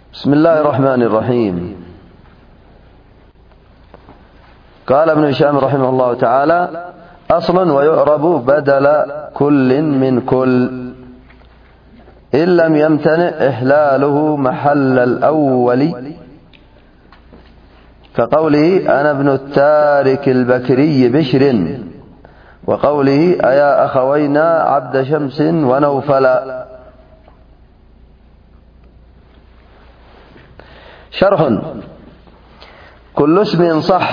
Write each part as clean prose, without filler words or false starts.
بسم الله الرحمن الرحيم. قال ابن هشام رحمه الله تعالى: أصل ويعرب بدل كل من كل إن لم يمتنع إحلاله محل الأول، كقوله أنا ابن التارك البكري بشر، وقوله أيا أخوينا عبد شمس ونوفلا. شرح: كل اسم صح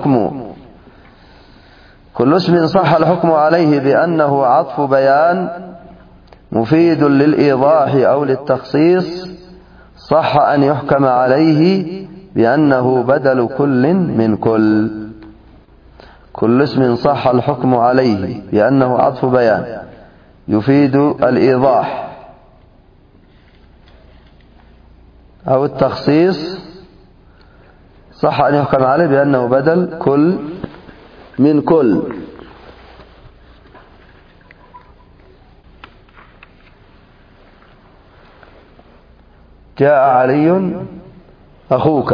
الحكم عليه بأنه عطف بيان مفيد للإيضاح أو للتخصيص صح أن يحكم عليه بأنه بدل كل من كل. كل اسم صح الحكم عليه بأنه عطف بيان يفيد الإيضاح أو التخصيص صح أن يحكم عليه بأنه بدل كل من كل. جاء علي أخوك،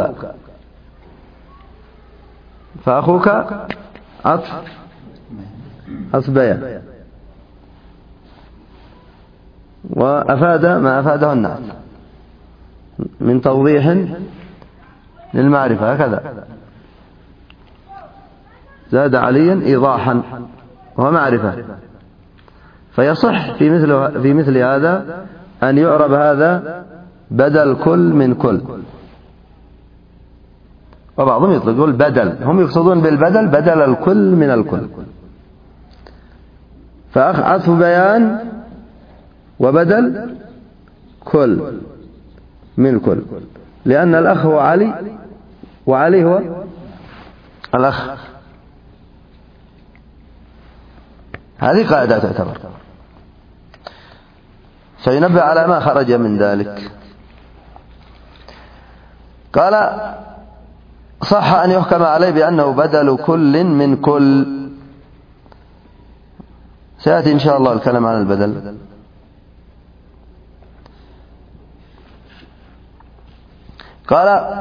فأخوك عطف بيان، وأفاد ما أفاده النعت من توضيح للمعرفة، هكذا زاد عليا إيضاحا وهو معرفة، فيصح في مثل هذا أن يعرب هذا بدل كل من كل. وبعضهم يطلقون البدل، هم يقصدون بالبدل بدل الكل من الكل، فعطف بيان وبدل كل من كل، لأن الأخ هو علي وعلي هو الأخ. هذه قاعدة تعتبر، فينبه على ما خرج من ذلك. قال: صح أن يحكم عليه بأنه بدل كل من كل. سيأتي إن شاء الله الكلام عن البدل. قال: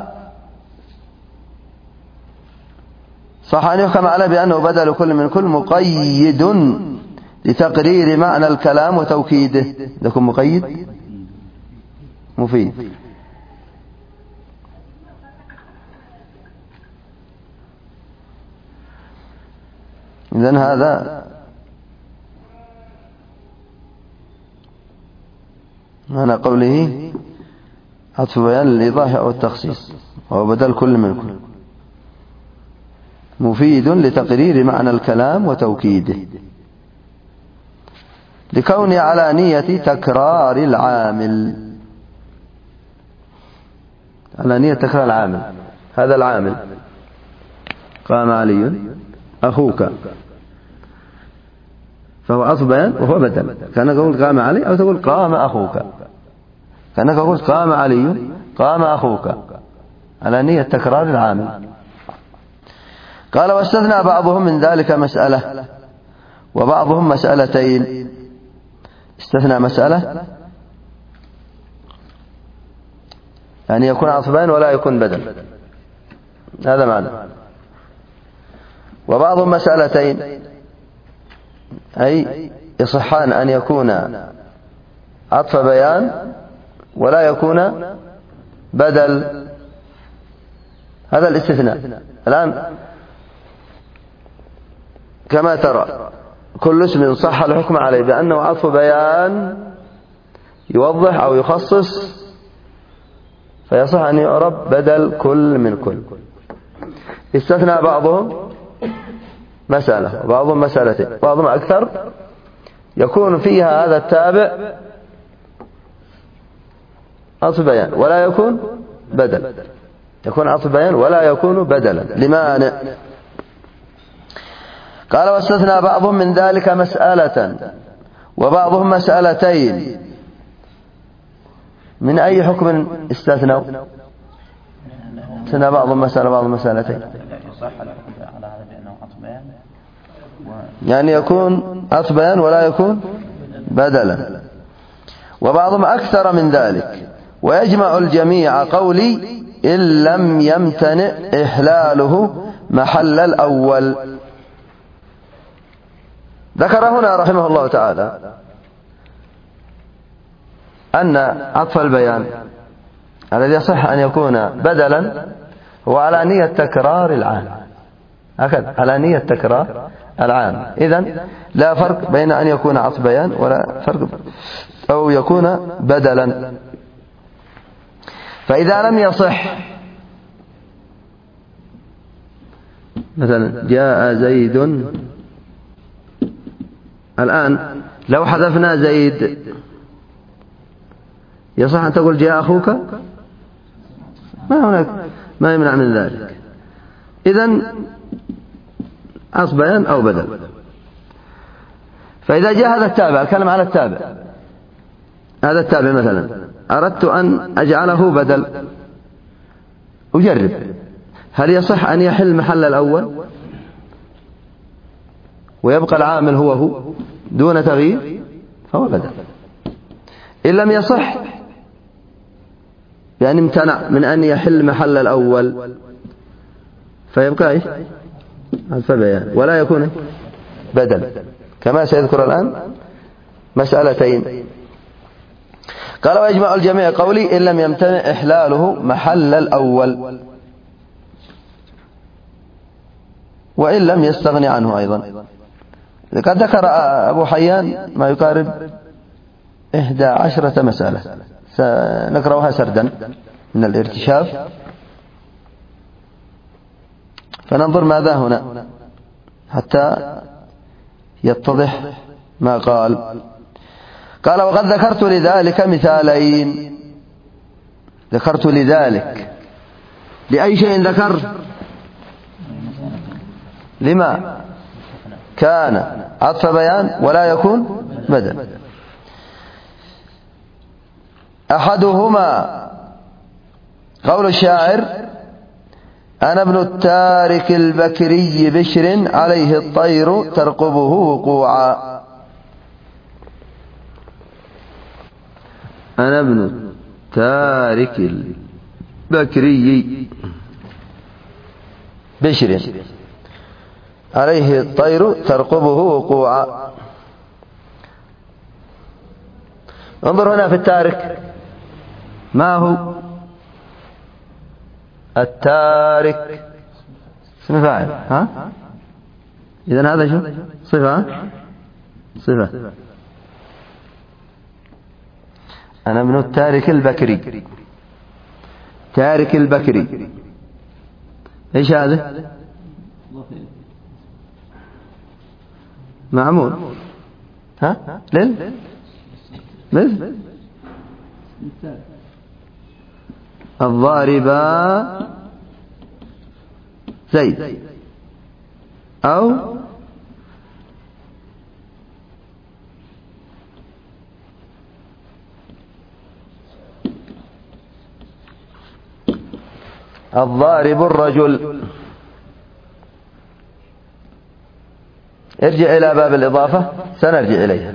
صح أن يحكم عليه بأنه بدل كل من كل مقيد لتقرير معنى الكلام وتوكيده. لكم مقيد مفيد. إذن هذا معنى قوله عطف بيان للإيضاح أو التخصيص، وهو بدل كل من كل مفيد لتقرير معنى الكلام وتوكيده، لكون على نية تكرار العامل. على نية تكرار العامل، هذا العامل قام علي أخوك، فهو عطف بيان وهو بدل. كأنك تقول قام علي، أو تقول قام أخوك، كأنك تقول قام علي قام أخوك، على نية تكرار العامل. قال: واستثنى بعضهم من ذلك مسألة وبعضهم مسألتين. استثنى مسألة يعني يكون عطف بيان ولا يكون بدل، هذا معنى. وبعضهم مسألتين، أي يصحان أن يكون عطف بيان ولا يكون بدل. هذا الاستثناء. الآن كما ترى كل اسم صح الحكم عليه بأنه عطف بيان يوضح أو يخصص، فيصح أن يعرب بدل كل من كل. استثنى بعضهم مسألة وبعضهم مسألتين، بعضهم أكثر، يكون فيها هذا التابع عطف بيان ولا يكون بدل، يكون عطف بيان ولا يكون بدلا لمانع. قال: واستثنى بعضهم من ذلك مسألة وبعضهم مسألتين. من أي حكم استثنوا؟ استثنى بعضهم مسألة بعضهم مسألتين، يعني يكون عطف بيان ولا يكون بدلا. وبعضهم أكثر من ذلك، ويجمع الجميع قولي إن لم يمتنع إحلاله محل الأول. ذكر هنا رحمه الله تعالى أن عطف البيان الذي يصح أن يكون بدلا هو على نية تكرار العام، هكذا على نية تكرار العام. إذن لا فرق بين أن يكون عطف بيان ولا فرق أو يكون بدلا. فإذا لم يصح مثلا جاء زيد، الآن لو حذفنا زيد يصح أن تقول جاء أخوك؟ ما يمنع من ذلك. إذن عطف بيان أو بدل. فإذا جاء هذا التابع، أتكلم على التابع، هذا التابع مثلا أردت أن أجعله بدل، أجرب هل يصح أن يحل محل الأول ويبقى العامل هو دون تغيير فهو بدل. إن لم يصح يعني امتنع من أن يحل محل الأول فيبقى إيش؟ عطف بيان ولا يكون بدل، كما سيذكر الآن مسألتين. قال ويجمع الجميع قولي إن لم يمتنع إحلاله محل الأول وإن لم يستغني عنه أيضا. قد ذكر أبو حيان ما يقارب 11 مسألة سنقرأها سردا من الارتشاف، فننظر ماذا هنا حتى يتضح ما قال. قال وقد ذكرت لذلك مثالين. ذكرت لذلك لأي شيء ذكر؟ لما كان عطف بيان ولا يكون بدل. أحدهما قول الشاعر أنا ابن التارك البكري بشر عليه الطير ترقبه وقوعا. أنا ابن التارك البكري بشر عليه الطير ترقبه وقوعا. انظر هنا في التارك، ما هو التارك؟ اسم فاعل، ها؟ إذن هذا شو؟ صفة. أنا ابن التارك البكري، تارك البكري، إيش هذا؟ معمول، ها؟ مثل الضاربة زيد أو الضارب الرجل. ارجع إلى باب الإضافة سنرجع إليها.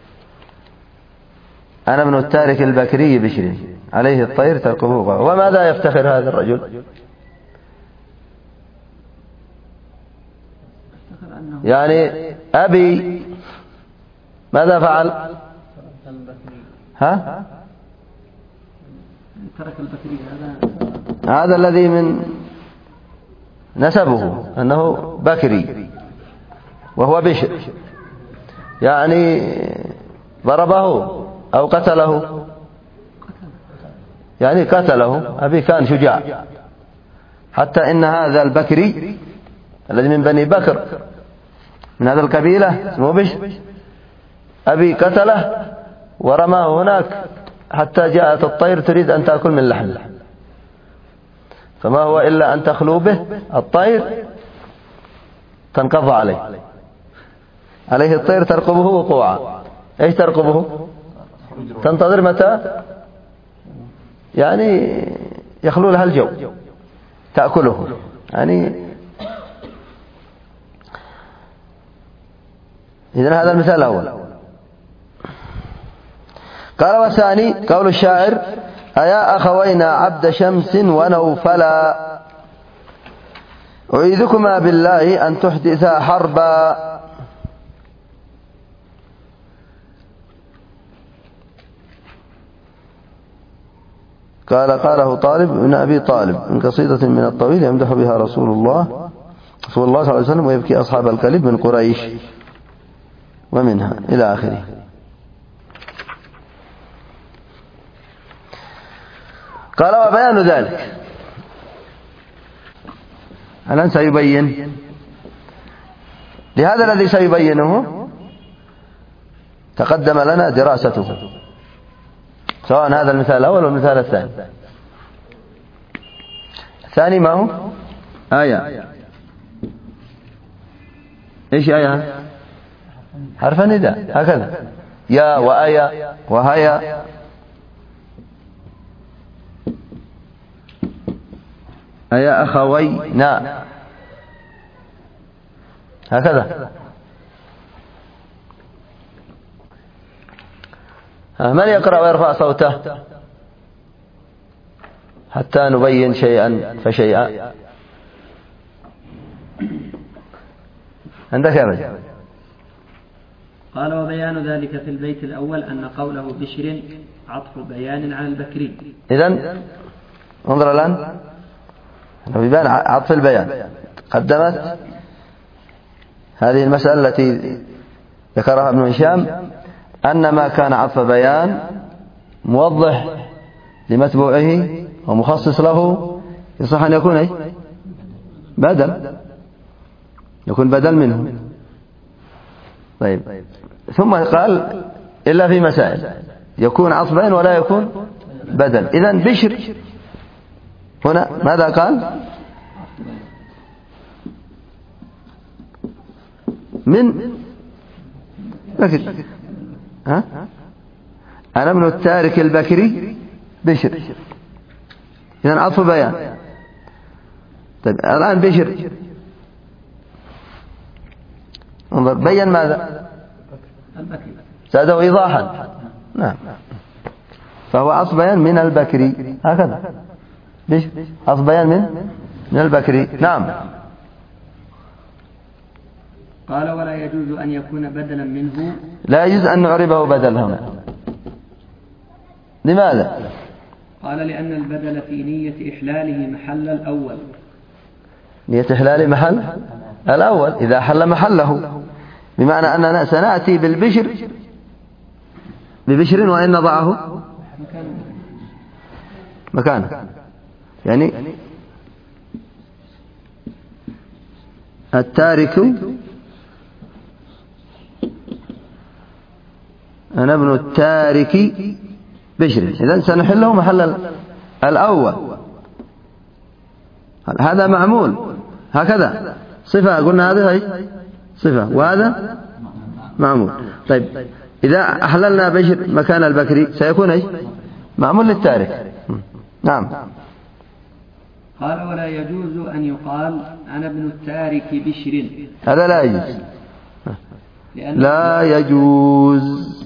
أنا ابن التارك البكري بشر عليه الطير ترقبه. وماذا يفتخر هذا الرجل؟ يعني أبي ماذا فعل؟ ها؟ ترك البكري، هذا الذي من نسبه أنه بكري وهو بشر، يعني ضربه أو قتله، يعني قتله. أبي كان شجاع، حتى إن هذا البكري الذي من بني بكر من هذا القبيلة اسمه بشر، أبي قتله ورماه هناك حتى جاءت الطير تريد أن تأكل من لحمه، فما هو إلا أن تخلو به الطير تنقض عليه الطير ترقبه وقوعا. إيش ترقبه؟ تنتظر متى يعني يخلو لها الجو تأكله، يعني إذن هذا المثال الأول. قال والثاني قول الشاعر أيا أخوينا عبد شمس ونوفلا أعيذكما بالله أن تحدثا حربا. قاله طالب بن أبي طالب من قصيدة من الطويل يمدح بها رسول الله صلى الله عليه وسلم ويبكي أصحاب الكلب من قريش ومنها إلى آخره. قال وبيان ذلك الآن سيبين لهذا الذي سيبينه تقدم لنا دراسته، سواء هذا المثال الأول والمثال الثاني. الثاني ما هو؟ آية. إيش آية؟ حرف نداء هكذا، يا وآية وهيا. أيا أخوينا هكذا. من يقرأ ويرفع صوته حتى نبين شيئا فشيئا؟ عندك يا رجل. قال وبيان ذلك في البيت الأول أن قوله بشر عطف بيان على البكري. إذن انظر الآن بيبان عطف البيان. قدمت هذه المسألة التي ذكرها ابن هشام أن ما كان عطف بيان موضح لمتبوعه ومخصص له يصح أن يكون بدل، يكون بدل منه. طيب ثم قال إلا في مسائل يكون عطف بيان ولا يكون بدل. إذن بشر هنا ماذا قال؟ من بكري. ها؟ أنا ابن التارك البكري بشر، إذن عطف بيان. طيب الآن بشر انظر بين ماذا؟ زاده إيضاحا. نعم، فهو عطف بيان من البكري هكذا. عطف بيان من البكري. نعم. قال ولا يجوز أن يكون بدلا منه. لا يجوز أن نعربه بدل هنا. لماذا؟ قال لأن البدل في نية إحلاله محل الأول. نية إحلاله محل الأول إذا حل محله، بمعنى أننا سنأتي ببشر وإن نضعه مكانه. يعني التارك أنا ابن التارك بشر، إذن سنحله محل الأول. هذا معمول هكذا صفة، قلنا هذه صفة وهذا معمول. طيب إذا أحللنا بشر مكان البكري سيكون معمول للتارك. نعم. قال ولا يجوز أن يقال أنا ابن التارك بشر. هذا لا يجوز، لا يجوز.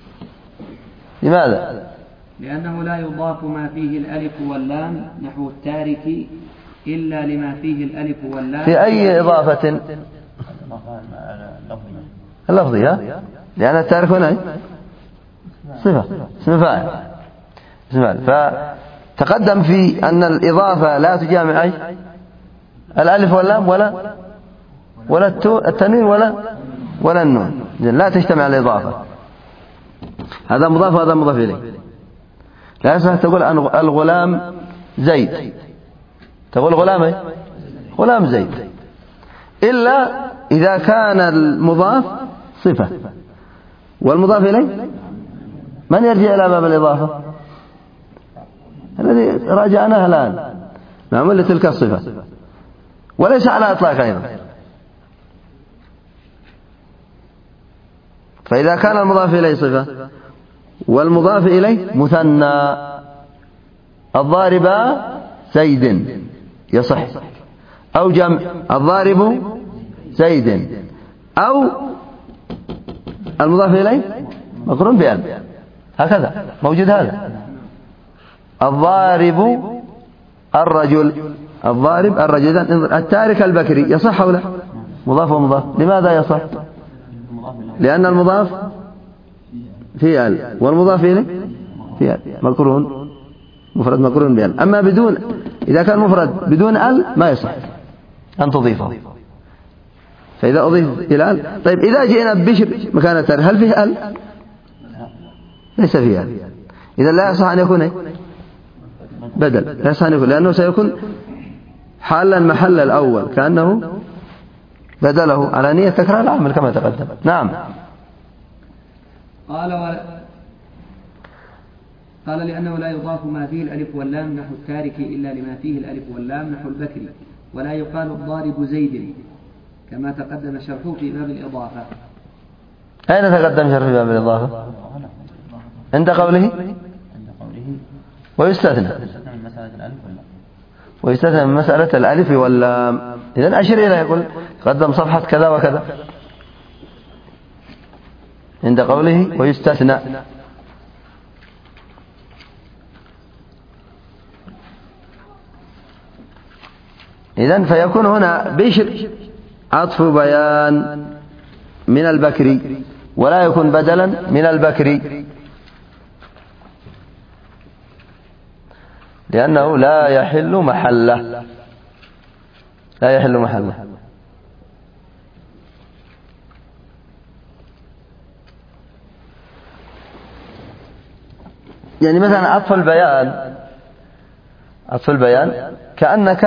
لماذا؟ لأنه لا يضاف ما فيه الألف واللام نحو التارك إلا لما فيه الألف واللام. في أي إضافة؟ اللفظية، لأن التارك هنا صفة اسم فاعل. فتقدم في أن الإضافة لا تجامع الألف واللام ولا التنوين ولا النون، لا تجتمع الإضافة. هذا مضاف وهذا مضاف إليه. لا يصح تقول الغلام زيد، تقول غلام زيد، إلا إذا كان المضاف صفة والمضاف إليه من يرجع إلى باب الإضافة الذي راجعناه الآن، معمول لتلك الصفة وليس على إطلاق أيضا. فإذا كان المضاف إليه صفة والمضاف إليه مثنى، الضارب زيد يصح، أو جمع الضارب زيد، أو المضاف إليه مقرون بألف، هكذا موجود هذا، الضارب الرجل، الضارب الرجل. التارك البكري يصح أو لا؟ مضاف ومضاف. لماذا يصح؟ لأن المضاف في ال والمضاف إليه في ال مقرون، مفرد مقرون بال. أما بدون، إذا كان مفرد بدون ال ما يصح أن تضيفه، فإذا أضيف إلى ال. طيب إذا جئنا ببشر مكان التارك هل فيه ال؟ ليس فيه ال. إذا لا يصح أن يكون بدل، لا يصح أن يكون، لأنه سيكون حالا محل الأول كأنه بدله على نية تكرار العمل كما تقدم. نعم. قال لأنه لا يضاف ما فيه الألف واللام نحو التارك إلا لما فيه الألف واللام نحو البكري، ولا يقال الضارب زيد كما تقدم شرحه في باب الإضافة. أين تقدم شرح في باب الإضافة؟ عند قوله ويستثنى من مسألة الألف واللام. إذن أشر إليه، يقول قدم صفحة كذا وكذا عند قوله ويستثنى. إذن فيكون هنا بشر عطف بيان من البكري، ولا يكون بدلا من البكري، لأنه لا يحل محله، لا يحل محله. يعني مثلا عطف البيان كأنك،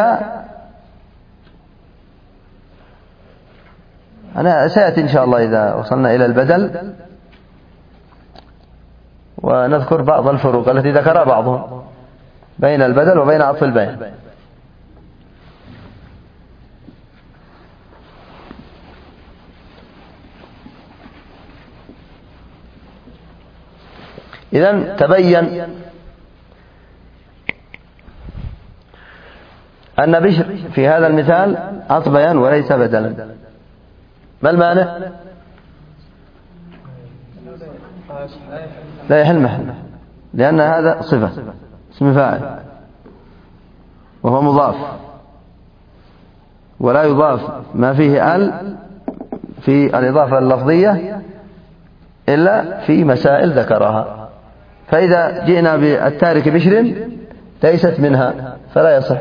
أنا سيأتي إن شاء الله إذا وصلنا إلى البدل ونذكر بعض الفروق التي ذكرها بعضهم بين البدل وبين عطف البيان. إذن تبين أن بشر في هذا المثال عطف بيان وليس بدلا. ما المانع؟ لا يحل محله، لأن هذا صفة اسم فاعل وهو مضاف، ولا يضاف ما فيه ال في الإضافة اللفظية إلا في مسائل ذكرها. فإذا جئنا بالتارك بشر ليست منها فلا يصح.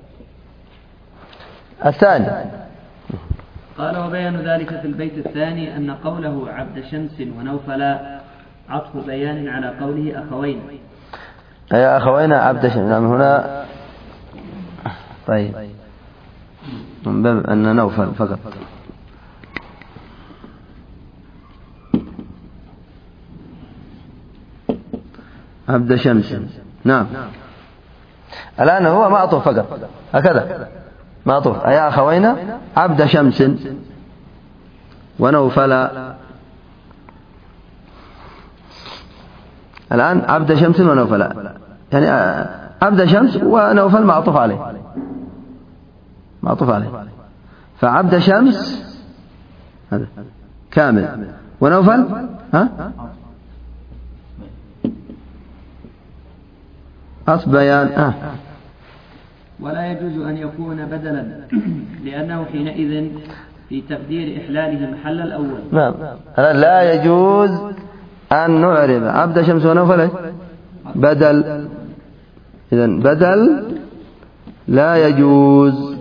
الثاني قال وبيان ذلك في البيت الثاني أن قوله عبد شمس ونوفلا عطف بيان على قوله أخوين. أي أخوين عبد شمس. نعم هنا طيب من باب أن نوفل فقط. عبد شمس. نعم الآن هو معطوف فقط هكذا معطوف. أي أخوين عبد شمس ونوفلا. الآن عبد شمس ونوفلا، يعني عبد شمس ونوفل معطوف عليه، معطوف عليه. فعبد شمس هذا كامل، ونوفل عطف بيان. ولا يجوز أن يكون بدلا لأنه حينئذ في تقدير إحلاله محل الأول. نعم لا يجوز أن نعرب عبد شمس ونوفل بدل. إذن بدل لا يجوز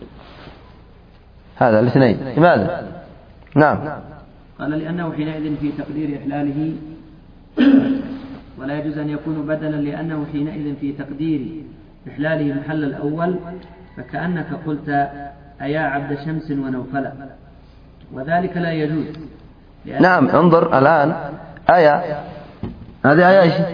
هذا الاثنين. لماذا؟ نعم قال لأنه حينئذ في تقدير إحلاله. ولا يجوز أن يكون بدلا لأنه حينئذ في تقدير إحلاله محل الأول، فكأنك قلت أيا عبد شمس ونوفلا، وذلك لا يجوز. نعم انظر الآن آية، هذه آية ايش؟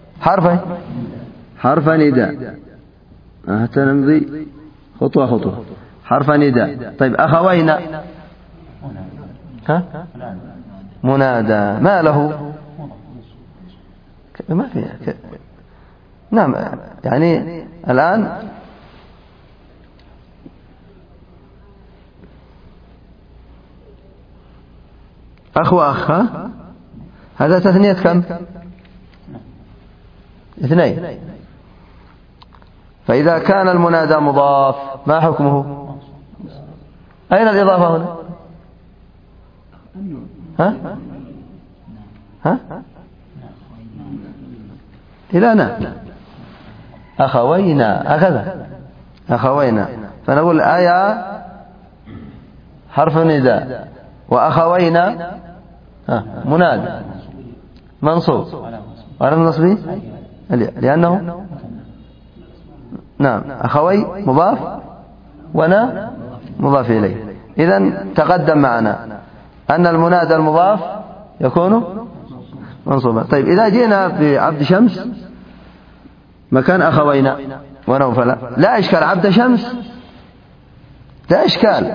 حرف نداء. حتى نمضي خطوة خطوة. حرف نداء. طيب أخوين منادى ما له؟ ما فيها. نعم يعني الآن أخ وأخ هذا تثنية كم؟ اثنين. فإذا كان المنادى مضاف ما حكمه؟ أين الإضافة هنا؟ ها؟ إلى أخوينا هكذا أخوينا، فنقول آية حرف نداء وأخوينا منادى منصوب وعلى النصب لأنه نعم أخوي مضاف ونا مضاف إليه. إذن تقدم معنا أن المنادى المضاف يكون منصوبا. طيب إذا جينا بعبد شمس مكان أخوينا ونوفل لا إشكال، عبد شمس لا إشكال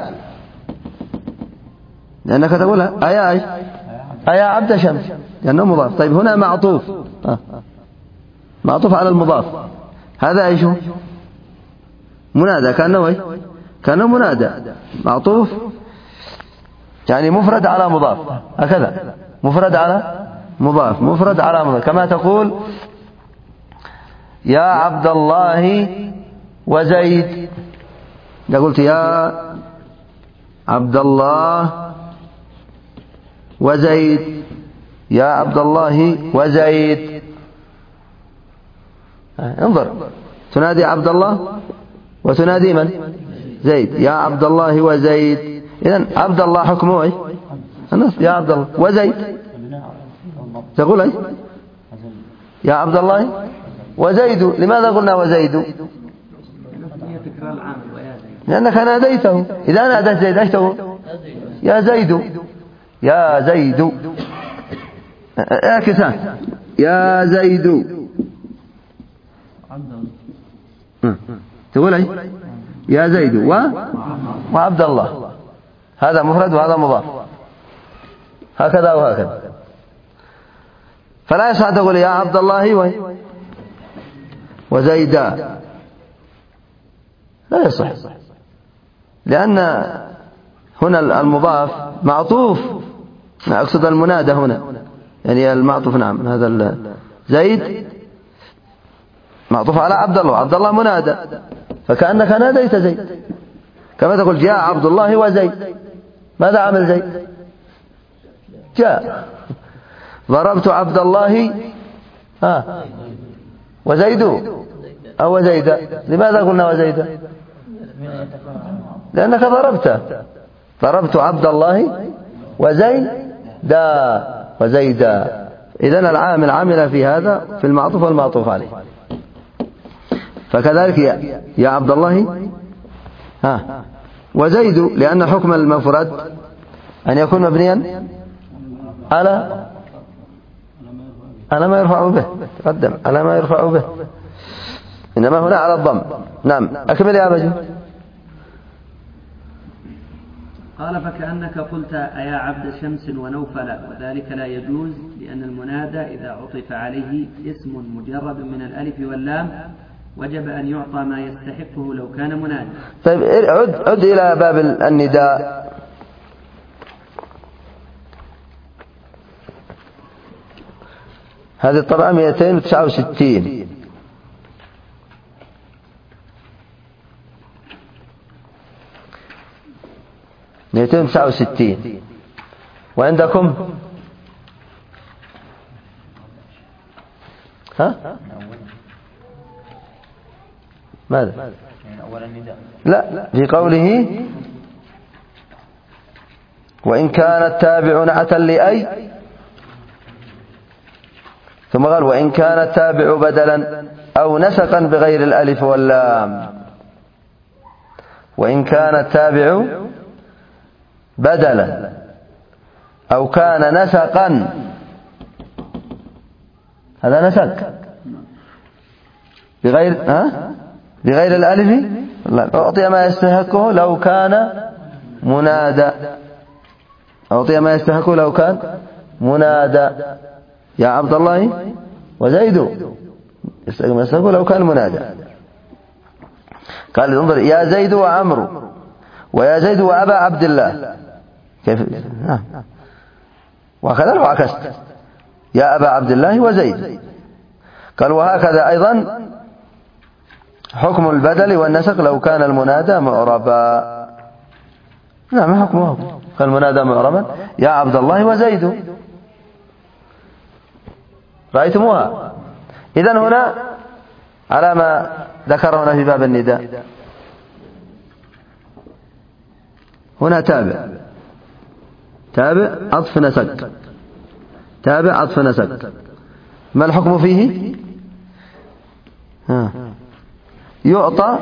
لأنك تقولها أيا عبد شمس لأنه مضاف. طيب هنا معطوف على المضاف، هذا إيش هو؟ منادى كأنه منادى معطوف يعني مفرد على مضاف هكذا، مفرد على مضاف مفرد على مضاف، كما تقول يا عبد الله وزيد، إذا قلت يا عبد الله وزيد يا عبد الله وزيد، انظر تنادي عبد الله وتنادي من؟ زيد، يا عبد الله وزيد. إذن عبد الله حكمه ايش؟ النصب، يا عبد الله وزيد تقول ايش؟ يا عبد الله وزيد. لماذا قلنا وزيد؟ لأنك ناديته، إذا ناديت زيد ايش تقول؟ يا زيد يا زيد اعكسان يا زيد تقول ايش؟ يا زيد وعبد الله، هذا مفرد وهذا مضاف هكذا وهكذا، فلا يصح تقول يا عبد الله وزيدا، لا يصح، لأن هنا المضاف معطوف، أقصد المنادى هنا يعني المعطوف، نعم هذا زيد معطوف على عبد الله، عبد الله منادى فكأنك ناديت زيد، كما تقول جاء عبد الله وزيد، ماذا عمل زيد؟ جاء. ضربت عبد الله وزيد أو زيد، لماذا قلنا وزيد؟ لأنك ضربت عبد الله وزيدا. إذن العامل عمل في هذا في المعطوف والمعطوف عليه. فكذلك يا عبد الله وزيد، لأن حكم المفرد أن يكون مبنيا على ما يرفع به، تقدم على ما يرفع به، إنما هنا على الضم. نعم أكمل يا أبا. قال فكأنك قلت أيا عبد شمس ونوفل، وذلك لا يجوز لأن المنادى إذا عطف عليه اسم مجرد من الألف واللام وجب أن يعطى ما يستحقه لو كان منادى. طيب عد إلى باب النداء. هذه الطبعة 269. وعندكم ماذا؟ لا، في قوله وإن كان التابع نعتا لأي، ثم قال وإن كان التابع بدلا أو نسقا بغير الألف واللام. وإن كان التابع بدلا أو كان نسقا، هذا نسق بغير الألف، أعطي ما يستحقه لو كان منادى، أعطي ما يستحقه لو كان منادى. يا عبد الله وزيد يستحقه لو كان منادى. قال انظر يا زيد وعمرو ويا زيد وأبا عبد الله، كيف؟ وهكذا لو عكست يا أبا عبد الله وزيد. قال وهكذا أيضا حكم البدل والنسق لو كان المنادى معربا. نعم حكمه كان المنادى معربا يا عبد الله وزيد رأيتموها. إذن هنا على ما ذكر هنا في باب النداء هنا تابع عطف نسق، تابع عطف نسق، ما الحكم فيه؟ يعطى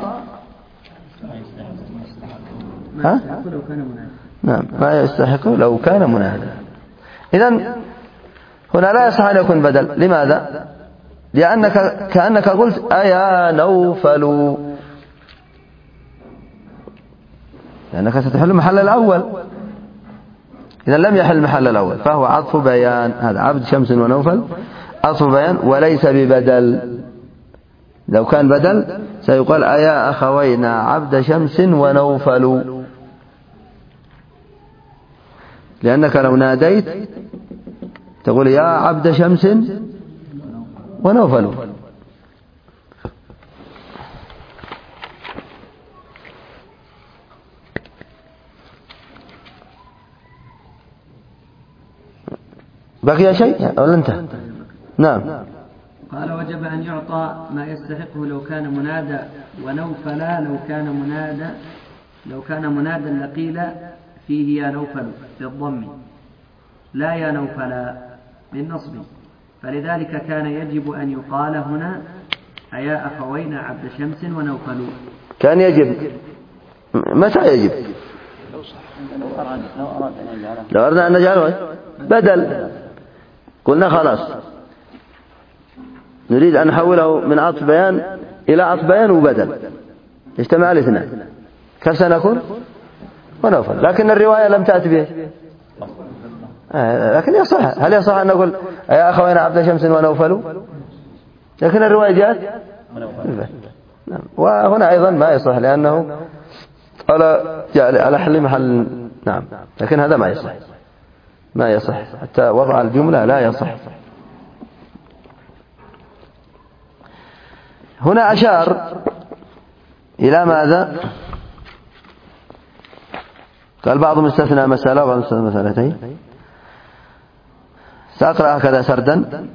نعم ما يستحق لو كان منادى. إذن هنا لا يصح أن يكون بدل. لماذا؟ لأنك كأنك قلت أيا نوفل، لأنك ستحل محل الأول، إذا لم يحل محل الأول فهو عطف بيان. هذا عبد شمس ونوفل عطف بيان وليس ببدل. لو كان بدل سيقال أيا أخوينا عبد شمس ونوفل، لأنك لو ناديت تقول يا عبد شمس ونوفل. بقي شيء ولا انتهى؟ نعم. قال وجب أن يعطى ما يستحقه لو كان منادى، ونوفلا لو كان منادى لقيل فيه يا نوفل بالضم لا يا نوفلا بالنصب، فلذلك كان يجب أن يقال هنا أيا أخوينا عبد شمس ونوفل. كان يجب. متى يجب؟ لو أردنا أن نجعله بدل قلنا خلاص نريد أن نحوله من عطف بيان إلى عطف بيان وبدل، اجتمع الاثنان، كيف سنكون؟ ونوفل. لكن الرواية لم تأتي به، لكن يصح. هل يصح أن نقول يا أخوين عبد شمس ونوفل؟ لكن الرواية جاءت وهنا أيضا ما يصح لأنه على حل محل. نعم لكن هذا ما يصح حتى وضع الجملة لا يصح. هنا أشار إلى ماذا؟ قال بعضهم استثنى مسألة وبعضهم استثنى مسألتين. سأقرأ هكذا سردا.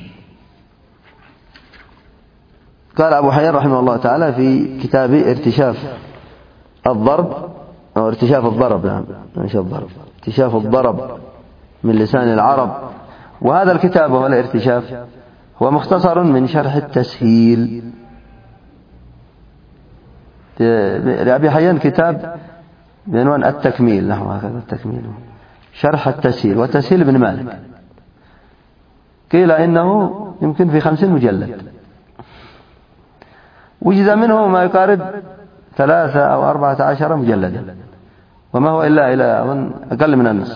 قال أبو حيان رحمه الله تعالى في كتاب ارتشاف الضرب أو ارتشاف الضرب، نعم مش الضرب، ارتشاف الضرب من لسان العرب. وهذا الكتاب هو الارتشاف، هو مختصر من شرح التسهيل لأبي حيان، كتاب بعنوان التكميل، نحو هكذا التكميل، شرح التسهيل، والتسهيل ابن مالك. قيل إنه يمكن في 50 مجلد، وجد منه ما يقارب 3 أو 14 مجلدا، وما هو إلا إلى أظن أقل من النصف،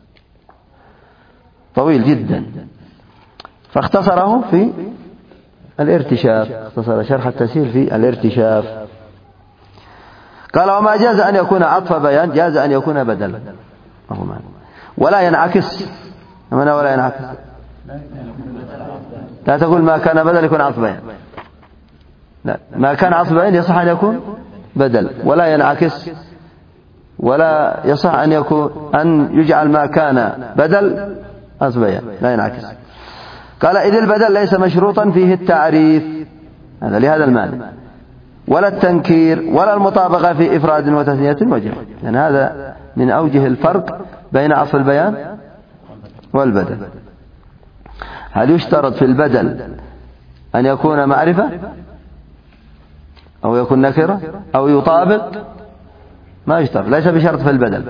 طويل جدا. فاختصره في الارتشاف، اختصر شرح التسهيل في الارتشاف. قال وما جاز أن يكون عطف بيان جاز أن يكون بدلا، ولا ينعكس. ولا ينعكس، لا تقول ما كان بدل يكون عطف بيان، لا، ما كان عطف بيان يصح أن يكون بدل، ولا ينعكس، ولا يصح أن يجعل ما كان بدل عطف بيان، لا ينعكس. قال إذ البدل ليس مشروطا فيه التعريف، هذا لهذا المعنى، ولا التنكير ولا المطابقة في إفراد وتثنية وجمع. يعني هذا من أوجه الفرق بين عطف البيان والبدل. هل يشترط في البدل أن يكون معرفة أو يكون نكرة أو يطابق؟ ما يشترط، ليس بشرط في البدل.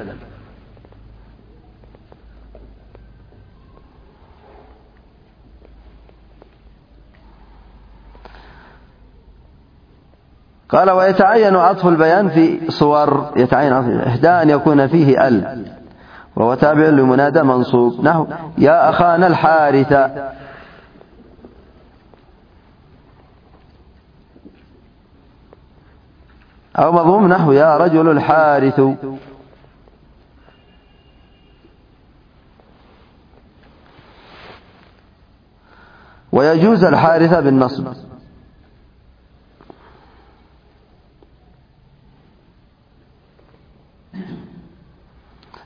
قال ويتعين عطف البيان في صور، يتعين عطف إحدى أن يكون فيه ال وهو تابع لمنادى منصوب، نحو يا أخانا الحارث، أو مضموم نحو يا رجل الحارث. ويجوز الحارث بالنصب.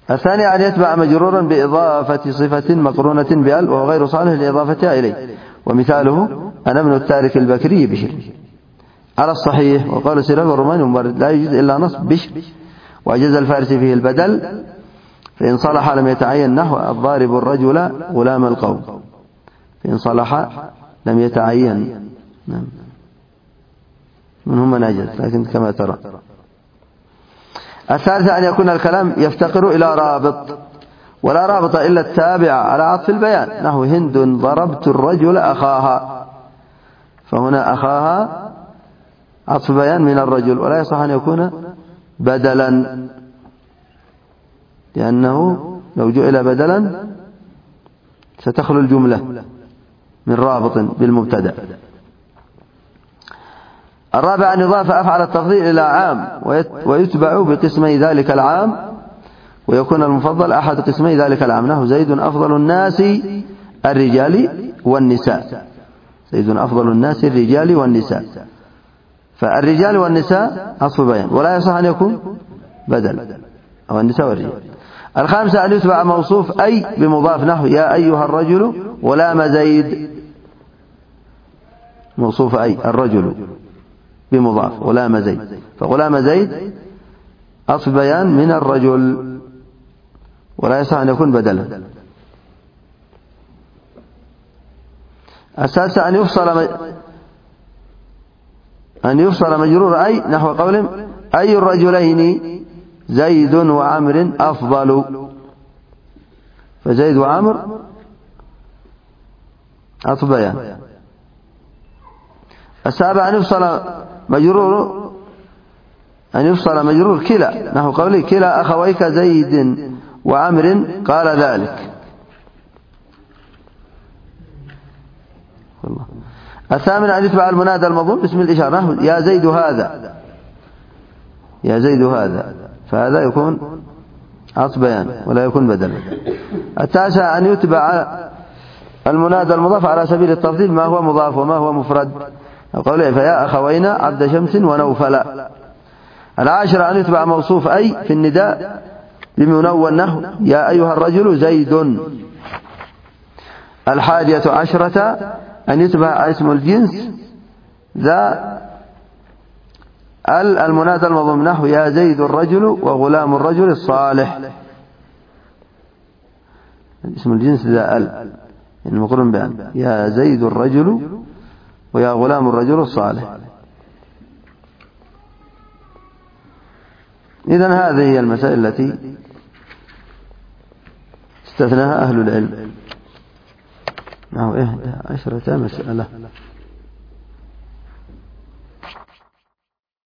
الثاني أن يتبع مجرورا بإضافة صفة مقرونة بأل وهو غير صالح لإضافتها إليه، ومثاله أنا ابن التارك البكري بشر على الصحيح. وقال سيراب الروماني مبرد لا يجوز إلا نصب بشر، وأجاز الفارسي فيه البدل، فإن صلح لم يتعين نحو الضارب الرجل غلام القوم، فإن صلح لم يتعين. نعم. منهم من أجاز لكن كما ترى. الثالثة أن يكون الكلام يفتقر إلى رابط، ولا رابط إلا التابع على عطف البيان، نحو هند ضربت الرجل أخاها، فهنا أخاها عطف بيان من الرجل، ولا يصح أن يكون بدلا، لأنه لو جئل بدلا ستخلو الجملة من رابط بالمبتدأ. الرابع أن يضاف أفعل التفضيل إلى عام ويتبع بقسمي ذلك العام، ويكون المفضل أحد قسمي ذلك العام، نحو زيد أفضل الناس الرجال والنساء، زيد أفضل الناس الرجال والنساء، فالرجال والنساء عطف بيان، ولا يصح أن يكون بدل، أو النساء والرجال. الخامسة أن يتبع موصوف أي بمضاف، نحو يا أيها الرجل غلام زيد، موصوف أي الرجل بمضاف غلام زيد، فغلام زيد عطف بيان من الرجل، ولا يصح أن يكون بدلا. السادسة أن يفصل مجرور أي، نحو قولهم أي الرجلين زيد وعمر أفضل، فزيد وعمر عطف بيان. السابع أن يفصل مجرور كلا، نحو قوله كلا أخويك زيد وعمر قال ذلك. الثامن أن يتبع المنادى المضموم باسم الإشارة، نحو يا زيد هذا، يا زيد هذا، فهذا يكون عطف بيان ولا يكون بدلا. التاسع أن يتبع المنادى المضاف على سبيل التفضيل ما هو مضاف وما هو مفرد، قوله فيا أخوينا عبد شمس ونوفلا. العاشر أن يتبع موصوف أي في النداء بمنون، نحو يا أيها الرجل زيد. الحادية عشرة أن يتبع اسم الجنس ذا المنادى المضموم، نحو يا زيد الرجل وغلام الرجل الصالح، اسم الجنس ذا يعني مقرون بأن، يا زيد الرجل ويا غلام الرجل الصالح. إذن هذه هي المسائل التي استثناها أهل العلم. 11 مسألة.